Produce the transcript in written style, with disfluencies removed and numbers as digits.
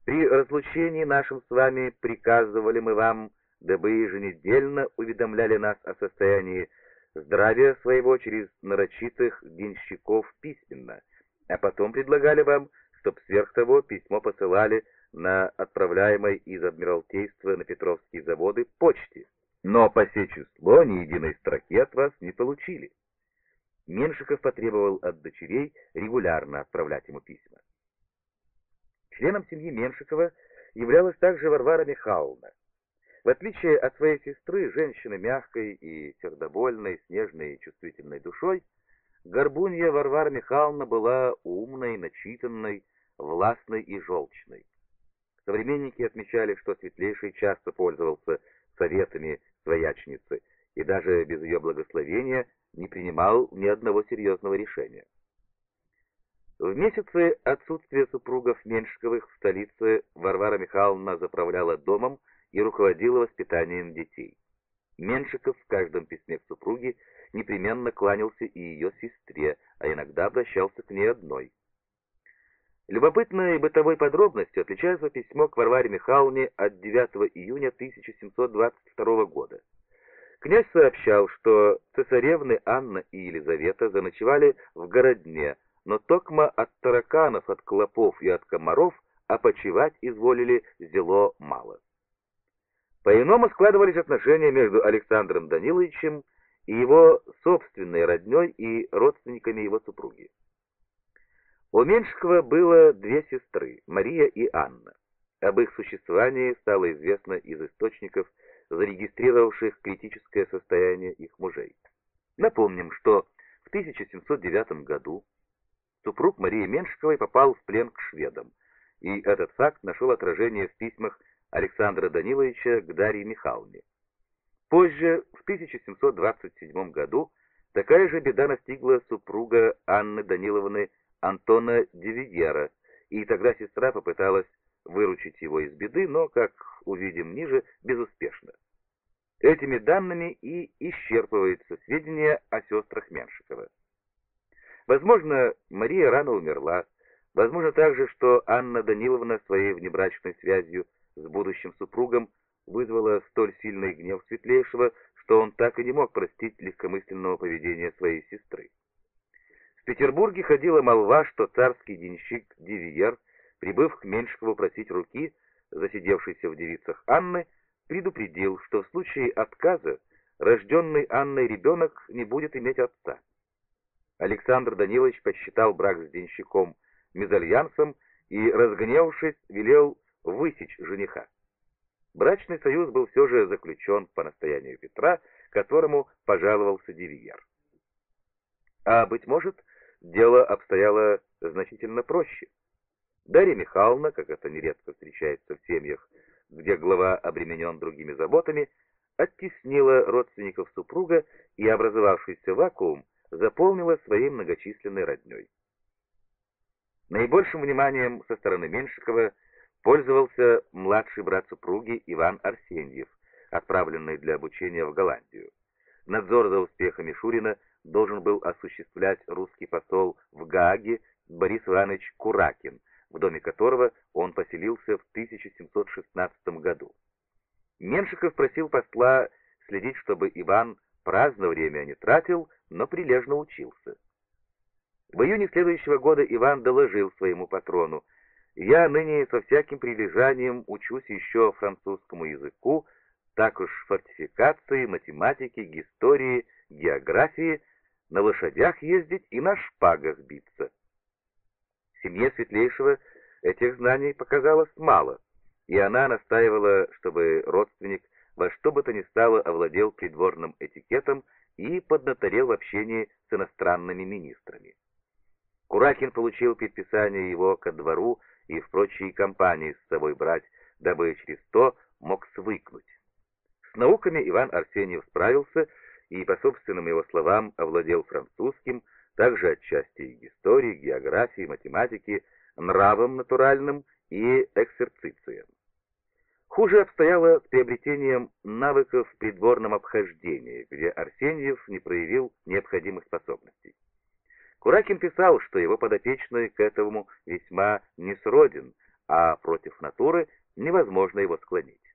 При разлучении нашим с вами приказывали мы вам, дабы еженедельно уведомляли нас о состоянии здравия своего через нарочитых денщиков письменно, а потом предлагали вам, чтоб сверх того письмо посылали на отправляемой из Адмиралтейства на Петровские заводы почте. Но по сей число ни единой строки от вас не получили. Меншиков потребовал от дочерей регулярно отправлять ему письма. Членом семьи Меншикова являлась также Варвара Михайловна. В отличие от своей сестры, женщины мягкой и сердобольной, с нежной и чувствительной душой, горбунья Варвара Михайловна была умной, начитанной, властной и желчной. Современники отмечали, что Светлейший часто пользовался советами своячницы и даже без ее благословения не принимал ни одного серьезного решения. В месяцы отсутствия супругов Меншиковых в столице Варвара Михайловна заправляла домом и руководила воспитанием детей. Меншиков в каждом письме к супруге непременно кланялся и ее сестре, а иногда обращался к ней одной. Любопытной бытовой подробностью отличается письмо к Варваре Михайловне от 9 июня 1722 года. Князь сообщал, что цесаревны Анна и Елизавета заночевали в Городне, но токмо от тараканов, от клопов и от комаров опочивать изволили зело мало. По-иному складывались отношения между Александром Даниловичем и его собственной родней и родственниками его супруги. У Меншикова было две сестры, Мария и Анна. Об их существовании стало известно из источников, зарегистрировавших критическое состояние их мужей. Напомним, что в 1709 году супруг Марии Меншиковой попал в плен к шведам, и этот факт нашел отражение в письмах Александра Даниловича к Дарье Михайловне. Позже, в 1727 году, такая же беда настигла супруга Анны Даниловны Антона Дивигера, и тогда сестра попыталась выручить его из беды, но, как увидим ниже, безуспешно. Этими данными и исчерпываются сведения о сестрах Меншикова. Возможно, Мария рано умерла, возможно также, что Анна Даниловна своей внебрачной связью с будущим супругом вызвала столь сильный гнев Светлейшего, что он так и не мог простить легкомысленного поведения своей сестры. В Петербурге ходила молва, что царский денщик Дивиер, прибыв к Меншикову просить руки засидевшейся в девицах Анны, предупредил, что в случае отказа рожденный Анной ребенок не будет иметь отца. Александр Данилович посчитал брак с денщиком мезальянсом и, разгневавшись, велел высечь жениха. Брачный союз был все же заключен по настоянию Петра, которому пожаловался Дивиер. А, быть может, дело обстояло значительно проще. Дарья Михайловна, как это нередко встречается в семьях, где глава обременен другими заботами, оттеснила родственников супруга и образовавшийся вакуум заполнила своей многочисленной родней. Наибольшим вниманием со стороны Меншикова пользовался младший брат супруги Иван Арсеньев, отправленный для обучения в Голландию. Надзор за успехами Шурина должен был осуществлять русский посол в Гааге Борис Иванович Куракин, в доме которого он поселился в 1716 году. Меншиков просил посла следить, чтобы Иван праздно время не тратил, но прилежно учился. В июне следующего года Иван доложил своему патрону: «Я ныне со всяким прилежанием учусь еще французскому языку, так уж фортификации, математике, истории, географии, на лошадях ездить и на шпагах биться». Семье Светлейшего этих знаний показалось мало, и она настаивала, чтобы родственник во что бы то ни стало овладел придворным этикетом и поднаторел в общении с иностранными министрами. Куракин получил предписание его ко двору и в прочие компании с собой брать, дабы через то мог свыкнуть. С науками Иван Арсеньев справился и, по собственным его словам, овладел французским, также отчасти и истории, географии, математики, нравом натуральным и эксерцицием. Хуже обстояло с приобретением навыков в придворном обхождении, где Арсеньев не проявил необходимых способностей. Куракин писал, что его подопечный к этому весьма несроден, а против натуры невозможно его склонить.